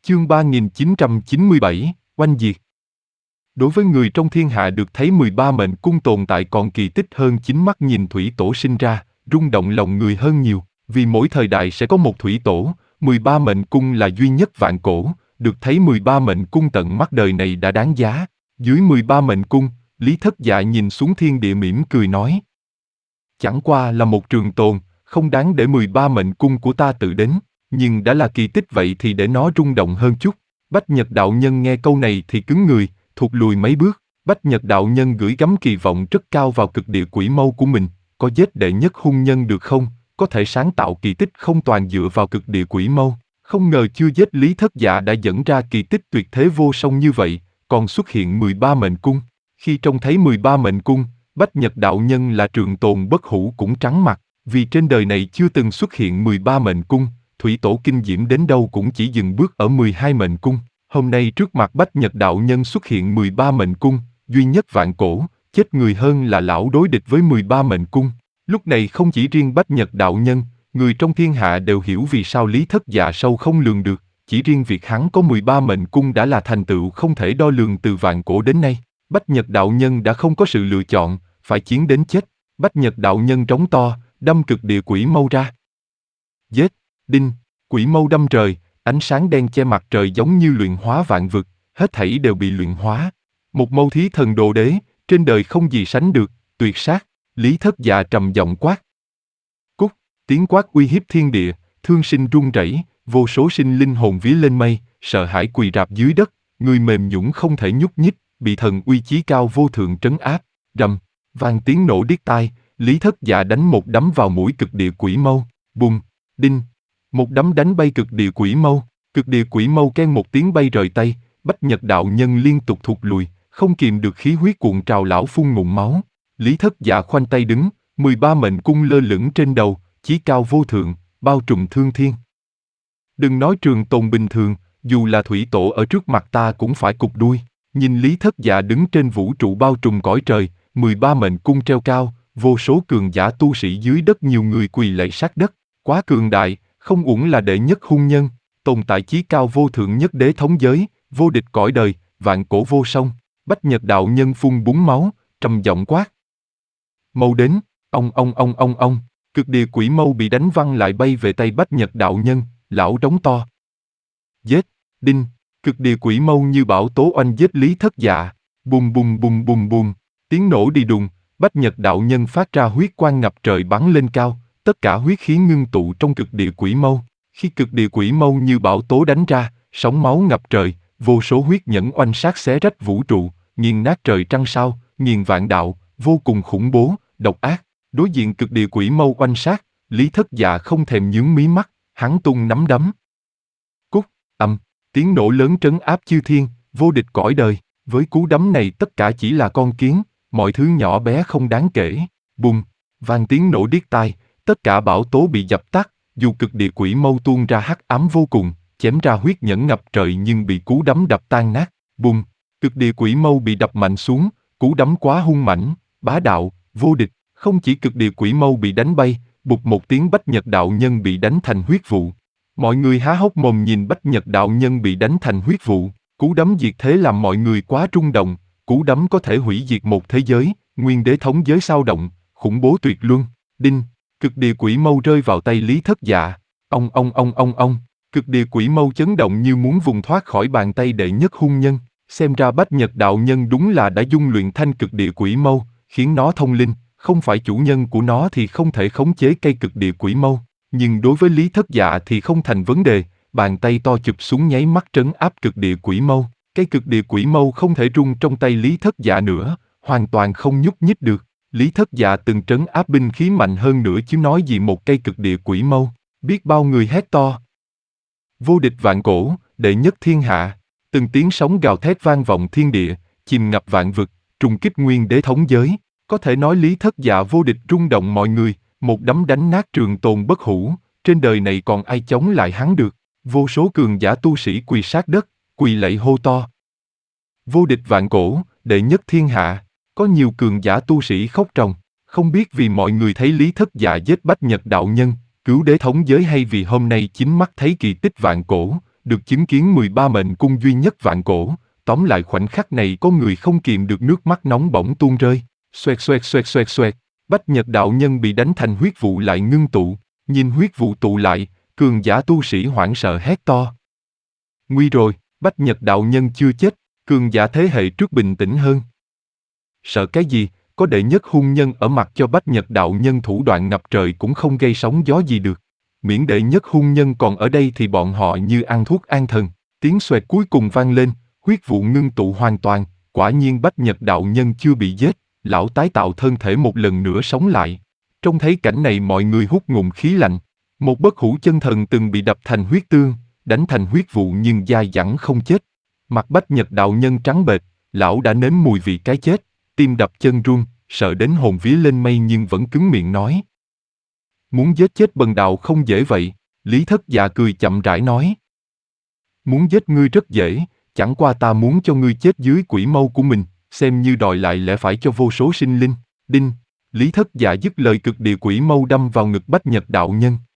Chương 3997, oanh diệt. Đối với người trong thiên hạ được thấy 13 mệnh cung tồn tại còn kỳ tích hơn chính mắt nhìn thủy tổ sinh ra, rung động lòng người hơn nhiều, vì mỗi thời đại sẽ có một thủy tổ, 13 mệnh cung là duy nhất vạn cổ, được thấy 13 mệnh cung tận mắt đời này đã đáng giá. Dưới 13 mệnh cung, Lý Thất Dạ nhìn xuống thiên địa mỉm cười nói: chẳng qua là một trường tồn, không đáng để 13 mệnh cung của ta tự đến, nhưng đã là kỳ tích vậy thì để nó rung động hơn chút. Bách Nhật đạo nhân nghe câu này thì cứng người, thụt lùi mấy bước. Bách Nhật đạo nhân gửi gắm kỳ vọng rất cao vào cực địa quỷ mâu của mình, có giết đệ nhất hung nhân được không? Có thể sáng tạo kỳ tích không toàn dựa vào cực địa quỷ mâu. Không ngờ chưa giết Lý Thất Dạ đã dẫn ra kỳ tích tuyệt thế vô song như vậy, còn xuất hiện 13 mệnh cung. Khi trông thấy 13 mệnh cung, Bách Nhật đạo nhân là trường tồn bất hủ cũng trắng mặt, vì trên đời này chưa từng xuất hiện 13 mệnh cung, thủy tổ kinh diễm đến đâu cũng chỉ dừng bước ở 12 mệnh cung. Hôm nay trước mặt Bách Nhật đạo nhân xuất hiện 13 mệnh cung, duy nhất vạn cổ, chết người hơn là lão đối địch với 13 mệnh cung. Lúc này không chỉ riêng Bách Nhật đạo nhân, người trong thiên hạ đều hiểu vì sao Lý Thất Dạ sâu không lường được, chỉ riêng việc hắn có 13 mệnh cung đã là thành tựu không thể đo lường từ vạn cổ đến nay. Bách Nhật đạo nhân đã không có sự lựa chọn, phải chiến đến chết. Bách Nhật đạo nhân trống to, đâm cực địa quỷ mâu ra. Giết, đinh, quỷ mâu đâm trời, ánh sáng đen che mặt trời giống như luyện hóa vạn vực, hết thảy đều bị luyện hóa. Một mâu thí thần đồ đế, trên đời không gì sánh được, tuyệt sát. Lý Thất Dạ trầm giọng quát. Cút, tiếng quát uy hiếp thiên địa, thương sinh run rẩy, vô số sinh linh hồn vía lên mây, sợ hãi quỳ rạp dưới đất, người mềm nhũn không thể nhúc nhích, bị thần uy chí cao vô thượng trấn áp. Rầm, vang tiếng nổ điếc tai, Lý Thất Dạ đánh một đấm vào mũi cực địa quỷ mâu, bùng, đinh, một đấm đánh bay cực địa quỷ mâu, cực địa quỷ mâu keng một tiếng bay rời tay. Bách Nhật đạo nhân liên tục thụt lùi, không kìm được khí huyết cuộn trào lão phun ngụm máu. Lý Thất Dạ khoanh tay đứng, 13 mệnh cung lơ lửng trên đầu, chí cao vô thượng, bao trùm thương thiên. Đừng nói trường tồn bình thường, dù là thủy tổ ở trước mặt ta cũng phải cụp đuôi. Nhìn Lý Thất Dạ đứng trên vũ trụ bao trùm cõi trời, 13 mệnh cung treo cao, vô số cường giả tu sĩ dưới đất nhiều người quỳ lạy sát đất. Quá cường đại, không uổng là đệ nhất hung nhân, tồn tại chí cao vô thượng nhất đế thống giới, vô địch cõi đời, vạn cổ vô song. Bách Nhật đạo nhân phun búng máu, trầm giọng quát. Mâu đến, ông. Cực địa quỷ mâu bị đánh văng lại bay về tay Bách Nhật đạo nhân, lão trống to. Giết, đinh, cực địa quỷ mâu như bão tố oanh giết Lý Thất Dạ, bùm, tiếng nổ đi đùng, Bách Nhật đạo nhân phát ra huyết quang ngập trời bắn lên cao, tất cả huyết khí ngưng tụ trong cực địa quỷ mâu. Khi cực địa quỷ mâu như bão tố đánh ra, sóng máu ngập trời, vô số huyết nhẫn oanh sát xé rách vũ trụ, nghiền nát trời trăng sao, nghiền vạn đạo, vô cùng khủng bố, độc ác. Đối diện cực địa quỷ mâu oanh sát, Lý Thất Dạ không thèm nhướng mí mắt, hắn tung nắm đấm. Cút, tiếng nổ lớn trấn áp chư thiên, vô địch cõi đời. Với cú đấm này tất cả chỉ là con kiến, mọi thứ nhỏ bé không đáng kể. Bùng, vang tiếng nổ điếc tai, tất cả bão tố bị dập tắt, dù cực địa quỷ mâu tuôn ra hắc ám vô cùng, chém ra huyết nhẫn ngập trời nhưng bị cú đấm đập tan nát. Bùng, cực địa quỷ mâu bị đập mạnh xuống, cú đấm quá hung mãnh, bá đạo, vô địch. Không chỉ cực địa quỷ mâu bị đánh bay, bụt một tiếng Bách Nhật đạo nhân bị đánh thành huyết vụ. Mọi người há hốc mồm nhìn Bách Nhật đạo nhân bị đánh thành huyết vụ. Cú đấm diệt thế làm mọi người quá rung động, cú đấm có thể hủy diệt một thế giới, nguyên đế thống giới sao động, khủng bố tuyệt luân. Đinh, cực địa quỷ mâu rơi vào tay Lý Thất Dạ. Ông. Cực địa quỷ mâu chấn động như muốn vùng thoát khỏi bàn tay đệ nhất hung nhân. Xem ra Bách Nhật đạo nhân đúng là đã dung luyện thanh cực địa quỷ mâu, khiến nó thông linh, không phải chủ nhân của nó thì không thể khống chế cây cực địa quỷ mâu. Nhưng đối với Lý Thất Dạ thì không thành vấn đề, bàn tay to chụp xuống nháy mắt trấn áp cực địa quỷ mâu. Cây cực địa quỷ mâu không thể rung trong tay Lý Thất Dạ nữa, hoàn toàn không nhúc nhích được. Lý Thất Dạ từng trấn áp binh khí mạnh hơn nữa chứ nói gì một cây cực địa quỷ mâu. Biết bao người hét to. Vô địch vạn cổ, đệ nhất thiên hạ. Từng tiếng sóng gào thét vang vọng thiên địa, chìm ngập vạn vực, trùng kích nguyên đế thống giới. Có thể nói Lý Thất Dạ vô địch rung động mọi người, một đấm đánh nát trường tồn bất hủ, trên đời này còn ai chống lại hắn được. Vô số cường giả tu sĩ quỳ sát đất, quỳ lạy hô to. Vô địch vạn cổ, đệ nhất thiên hạ. Có nhiều cường giả tu sĩ khóc ròng, không biết vì mọi người thấy Lý Thất Dạ giết Bách Nhật đạo nhân, cứu đế thống giới hay vì hôm nay chính mắt thấy kỳ tích vạn cổ, được chứng kiến 13 mệnh cung duy nhất vạn cổ, tóm lại khoảnh khắc này có người không kìm được nước mắt nóng bỏng tuôn rơi. Xoẹt xoẹt xoẹt xoẹt xoẹt, Bách Nhật đạo nhân bị đánh thành huyết vụ lại ngưng tụ, nhìn huyết vụ tụ lại, cường giả tu sĩ hoảng sợ hét to. Nguy rồi, Bách Nhật đạo nhân chưa chết, cường giả thế hệ trước bình tĩnh hơn. Sợ cái gì, có đệ nhất hung nhân ở mặt cho Bách Nhật đạo nhân thủ đoạn ngập trời cũng không gây sóng gió gì được. Miễn đệ nhất hung nhân còn ở đây thì bọn họ như ăn thuốc an thần. Tiếng xoẹt cuối cùng vang lên, huyết vụ ngưng tụ hoàn toàn, quả nhiên Bách Nhật đạo nhân chưa bị giết, lão tái tạo thân thể một lần nữa sống lại. Trông thấy cảnh này mọi người hút ngụm khí lạnh. Một bất hủ chân thần từng bị đập thành huyết tương, đánh thành huyết vụ nhưng dai dẳng không chết. Mặt Bách Nhật đạo nhân trắng bệch, lão đã nếm mùi vị cái chết, tim đập chân run, sợ đến hồn vía lên mây nhưng vẫn cứng miệng nói. Muốn giết chết bần đạo không dễ vậy, Lý Thất Dạ cười chậm rãi nói. Muốn giết ngươi rất dễ, chẳng qua ta muốn cho ngươi chết dưới quỷ mâu của mình, xem như đòi lại lẽ phải cho vô số sinh linh. Đinh, Lý Thất Dạ dứt lời cực địa quỷ mâu đâm vào ngực Bách Nhật đạo nhân.